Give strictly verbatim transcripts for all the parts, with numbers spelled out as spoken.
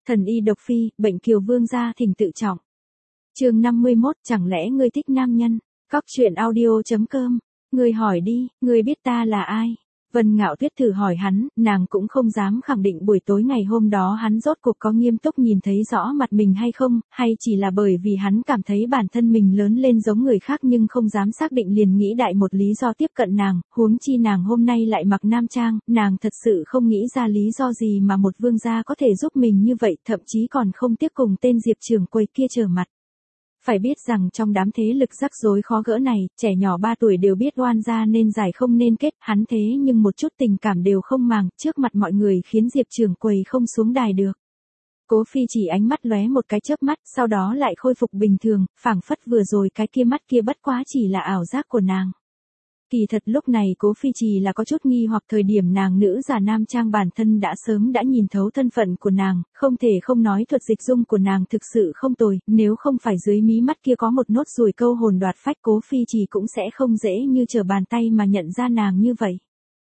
Thần y độc phi, bệnh kiều vương gia thỉnh tự trọng. Chương năm mươi mốt, chẳng lẽ ngươi thích nam nhân? Cóc truyện audio chấm com. Ngươi hỏi đi, ngươi biết ta là ai? Vân Ngạo Tuyết thử hỏi hắn, nàng cũng không dám khẳng định buổi tối ngày hôm đó hắn rốt cuộc có nghiêm túc nhìn thấy rõ mặt mình hay không, hay chỉ là bởi vì hắn cảm thấy bản thân mình lớn lên giống người khác nhưng không dám xác định liền nghĩ đại một lý do tiếp cận nàng, huống chi nàng hôm nay lại mặc nam trang, nàng thật sự không nghĩ ra lý do gì mà một vương gia có thể giúp mình như vậy, thậm chí còn không tiếc cùng tên Diệp trưởng quầy kia trở mặt. Phải biết rằng trong đám thế lực rắc rối khó gỡ này, trẻ nhỏ ba tuổi đều biết oan gia nên giải không nên kết, hắn thế nhưng một chút tình cảm đều không màng, trước mặt mọi người khiến Diệp trưởng quầy không xuống đài được. Cố Phi chỉ ánh mắt lóe một cái chớp mắt, sau đó lại khôi phục bình thường, phảng phất vừa rồi cái kia mắt kia bất quá chỉ là ảo giác của nàng. Kỳ thật lúc này Cố Phi Trì là có chút nghi hoặc thời điểm nàng nữ giả nam trang bản thân đã sớm đã nhìn thấu thân phận của nàng, không thể không nói thuật dịch dung của nàng thực sự không tồi, nếu không phải dưới mí mắt kia có một nốt ruồi câu hồn đoạt phách Cố Phi Trì cũng sẽ không dễ như trở bàn tay mà nhận ra nàng như vậy.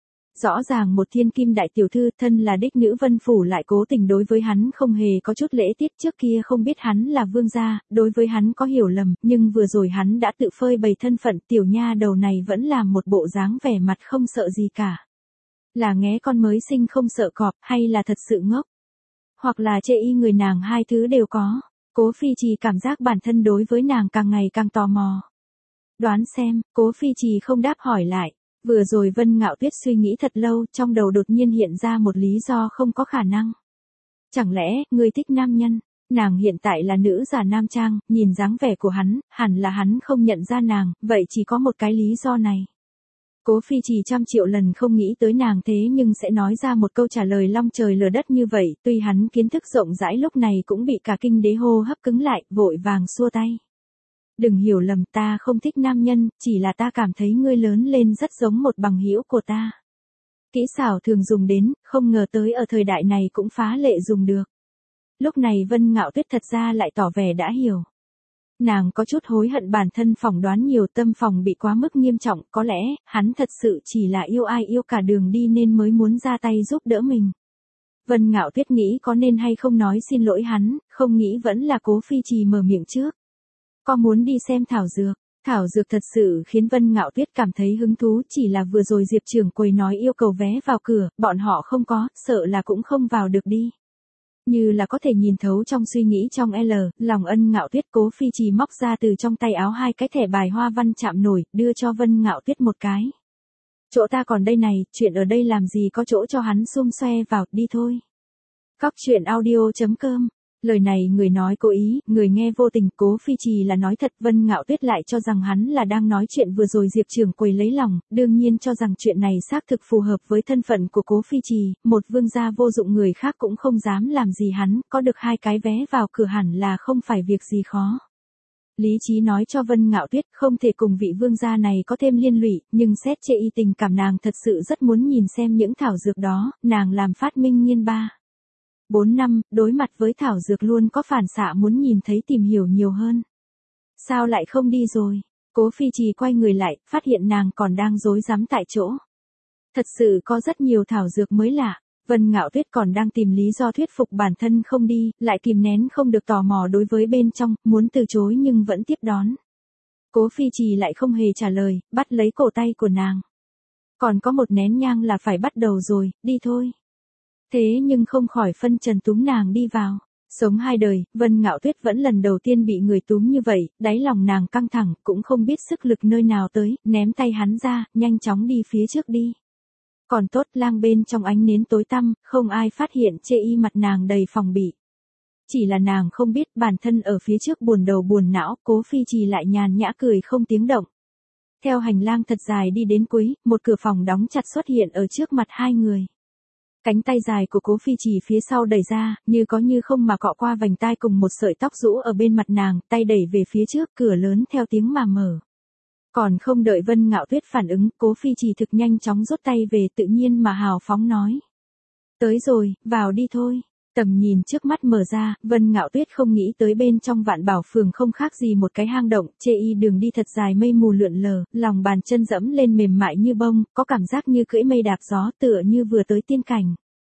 Rõ ràng một thiên kim đại tiểu thư thân là đích nữ Vân Phủ lại cố tình đối với hắn không hề có chút lễ tiết, trước kia không biết hắn là vương gia, đối với hắn có hiểu lầm, nhưng vừa rồi hắn đã tự phơi bày thân phận, tiểu nha đầu này vẫn làm một bộ dáng vẻ mặt không sợ gì cả. Là nghé con mới sinh không sợ cọp, hay là thật sự ngốc? Hoặc là chê y người nàng, hai thứ đều có. Cố Phi Trì cảm giác bản thân đối với nàng càng ngày càng tò mò. Đoán xem, Cố Phi Trì không đáp hỏi lại. Vừa rồi Vân Ngạo Tuyết suy nghĩ thật lâu, trong đầu đột nhiên hiện ra một lý do không có khả năng. Chẳng lẽ, ngươi thích nam nhân? Nàng hiện tại là nữ giả nam trang, nhìn dáng vẻ của hắn, hẳn là hắn không nhận ra nàng, vậy chỉ có một cái lý do này. Cố Phi Trì trăm triệu lần không nghĩ tới nàng thế nhưng sẽ nói ra một câu trả lời long trời lở đất như vậy, tuy hắn kiến thức rộng rãi lúc này cũng bị cả kinh đế hô hấp cứng lại, vội vàng xua tay. Đừng hiểu lầm, ta không thích nam nhân, chỉ là ta cảm thấy ngươi lớn lên rất giống một bằng hữu của ta. Kỹ xảo thường dùng đến, không ngờ tới ở thời đại này cũng phá lệ dùng được. Lúc này Vân Ngạo Tuyết thật ra lại tỏ vẻ đã hiểu. Nàng có chút hối hận bản thân phỏng đoán nhiều, tâm phòng bị quá mức nghiêm trọng, có lẽ, hắn thật sự chỉ là yêu ai yêu cả đường đi nên mới muốn ra tay giúp đỡ mình. Vân Ngạo Tuyết nghĩ có nên hay không nói xin lỗi hắn, không nghĩ vẫn là Cố Phi Trì mở miệng trước. Có muốn đi xem thảo dược? Thảo dược thật sự khiến Vân Ngạo Tuyết cảm thấy hứng thú, chỉ là vừa rồi Diệp trưởng quầy nói yêu cầu vé vào cửa, bọn họ không có, sợ là cũng không vào được đi. Như là có thể nhìn thấu trong suy nghĩ trong L, lòng Ân Ngạo Tuyết. Cố Phi Trì móc ra từ trong tay áo hai cái thẻ bài hoa văn chạm nổi, đưa cho Vân Ngạo Tuyết một cái. Chỗ ta còn đây này, chuyện ở đây làm gì có chỗ cho hắn xum xoe vào, đi thôi. Cóc truyện audio chấm com. Lời này người nói cố ý, người nghe vô tình. Cố Phi Trì là nói thật, Vân Ngạo Tuyết lại cho rằng hắn là đang nói chuyện vừa rồi Diệp trưởng quầy lấy lòng, đương nhiên cho rằng chuyện này xác thực phù hợp với thân phận của Cố Phi Trì, một vương gia vô dụng người khác cũng không dám làm gì hắn, có được hai cái vé vào cửa hẳn là không phải việc gì khó. Lý trí nói cho Vân Ngạo Tuyết không thể cùng vị vương gia này có thêm liên lụy, nhưng xét chê y tình cảm nàng thật sự rất muốn nhìn xem những thảo dược đó, nàng làm phát minh nghiên ba. Bốn năm, đối mặt với thảo dược luôn có phản xạ muốn nhìn thấy tìm hiểu nhiều hơn. Sao lại không đi rồi? Cố Phi Trì quay người lại, phát hiện nàng còn đang rối rắm tại chỗ. Thật sự có rất nhiều thảo dược mới lạ. Vân Ngạo Tuyết còn đang tìm lý do thuyết phục bản thân không đi, lại kìm nén không được tò mò đối với bên trong, muốn từ chối nhưng vẫn tiếp đón. Cố Phi Trì lại không hề trả lời, bắt lấy cổ tay của nàng. Còn có một nén nhang là phải bắt đầu rồi, đi thôi. Thế nhưng không khỏi phân trần túm nàng đi vào. Sống hai đời, Vân Ngạo Tuyết vẫn lần đầu tiên bị người túm như vậy, đáy lòng nàng căng thẳng, cũng không biết sức lực nơi nào tới, ném tay hắn ra, nhanh chóng đi phía trước đi. Còn tốt lang bên trong ánh nến tối tăm, không ai phát hiện chê y mặt nàng đầy phòng bị. Chỉ là nàng không biết bản thân ở phía trước buồn đầu buồn não, Cố Phi Trì lại nhàn nhã cười không tiếng động. Theo hành lang thật dài đi đến cuối, một cửa phòng đóng chặt xuất hiện ở trước mặt hai người. Cánh tay dài của Cố Phi Trì phía sau đẩy ra, như có như không mà cọ qua vành tai cùng một sợi tóc rũ ở bên mặt nàng, tay đẩy về phía trước, cửa lớn theo tiếng mà mở. Còn không đợi Vân Ngạo Tuyết phản ứng, Cố Phi Trì thực nhanh chóng rút tay về, tự nhiên mà hào phóng nói. Tới rồi, vào đi thôi. Tầm nhìn trước mắt mở ra, Vân Ngạo Tuyết không nghĩ tới bên trong Vạn Bảo Phường không khác gì một cái hang động, chê y đường đi thật dài mây mù lượn lờ, lòng bàn chân dẫm lên mềm mại như bông, có cảm giác như cưỡi mây đạp gió, tựa như vừa tới tiên cảnh.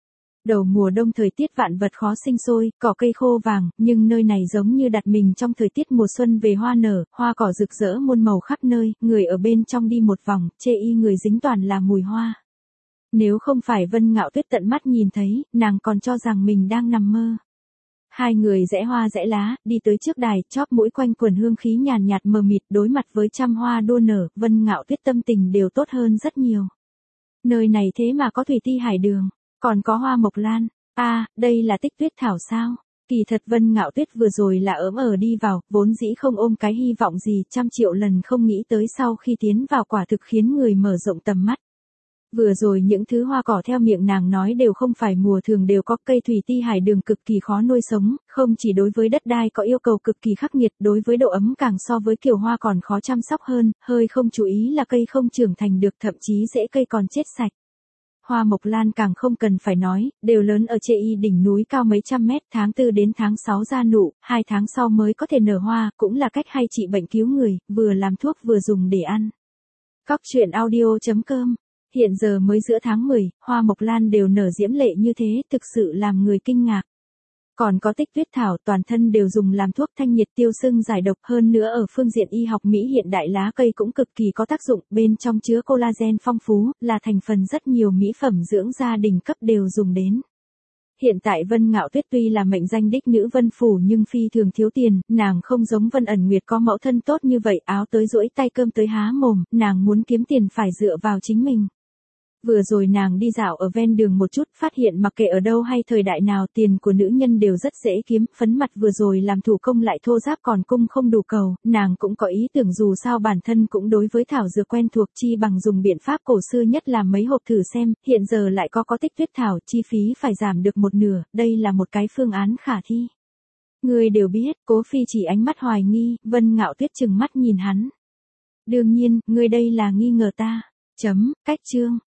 Đầu mùa đông thời tiết vạn vật khó sinh sôi, cỏ cây khô vàng, nhưng nơi này giống như đặt mình trong thời tiết mùa xuân về hoa nở, hoa cỏ rực rỡ muôn màu khắp nơi, người ở bên trong đi một vòng, chê y người dính toàn là mùi hoa. Nếu không phải Vân Ngạo Tuyết tận mắt nhìn thấy, nàng còn cho rằng mình đang nằm mơ. Hai người rẽ hoa rẽ lá, đi tới trước đài, chóp mũi quanh quần hương khí nhàn nhạt mờ mịt, đối mặt với trăm hoa đua nở, Vân Ngạo Tuyết tâm tình đều tốt hơn rất nhiều. Nơi này thế mà có thủy ti hải đường, còn có hoa mộc lan. A, à, đây là Tích Tuyết thảo sao? Kỳ thật Vân Ngạo Tuyết vừa rồi là ỡm ở đi vào, vốn dĩ không ôm cái hy vọng gì, trăm triệu lần không nghĩ tới sau khi tiến vào quả thực khiến người mở rộng tầm mắt. Vừa rồi những thứ hoa cỏ theo miệng nàng nói đều không phải mùa thường đều có, cây thủy ti hải đường cực kỳ khó nuôi sống, không chỉ đối với đất đai có yêu cầu cực kỳ khắc nghiệt, đối với độ ấm càng so với kiểu hoa còn khó chăm sóc hơn, hơi không chú ý là cây không trưởng thành được, thậm chí rễ cây còn chết sạch. Hoa mộc lan càng không cần phải nói, đều lớn ở Chê Y đỉnh núi cao mấy trăm mét, tháng tư đến tháng sáu ra nụ, hai tháng sau mới có thể nở hoa, cũng là cách hay trị bệnh cứu người, vừa làm thuốc vừa dùng để ăn. Cóc truyện audio chấm com. Hiện giờ mới giữa tháng mười, hoa mộc lan đều nở diễm lệ như thế, thực sự làm người kinh ngạc. Còn có Tích Tuyết thảo, toàn thân đều dùng làm thuốc thanh nhiệt tiêu sưng giải độc, hơn nữa ở phương diện y học Mỹ hiện đại lá cây cũng cực kỳ có tác dụng, bên trong chứa collagen phong phú, là thành phần rất nhiều mỹ phẩm dưỡng da đỉnh cấp đều dùng đến. Hiện tại Vân Ngạo Tuyết tuy là mệnh danh đích nữ Vân Phủ nhưng phi thường thiếu tiền, nàng không giống Vân Ẩn Nguyệt có mẫu thân tốt như vậy, áo tới duỗi tay cơm tới há mồm, nàng muốn kiếm tiền phải dựa vào chính mình. Vừa rồi nàng đi dạo ở ven đường một chút, phát hiện mặc kệ ở đâu hay thời đại nào, tiền của nữ nhân đều rất dễ kiếm, phấn mặt vừa rồi làm thủ công lại thô ráp còn cung không đủ cầu, nàng cũng có ý tưởng dù sao bản thân cũng đối với thảo dược quen thuộc, chi bằng dùng biện pháp cổ xưa nhất làm mấy hộp thử xem, hiện giờ lại có có Tích Tuyết thảo, chi phí phải giảm được một nửa, đây là một cái phương án khả thi. Người đều biết, Cố Phi chỉ ánh mắt hoài nghi, Vân Ngạo Tuyết chừng mắt nhìn hắn. Đương nhiên, người đây là nghi ngờ ta. Chấm, cách chương.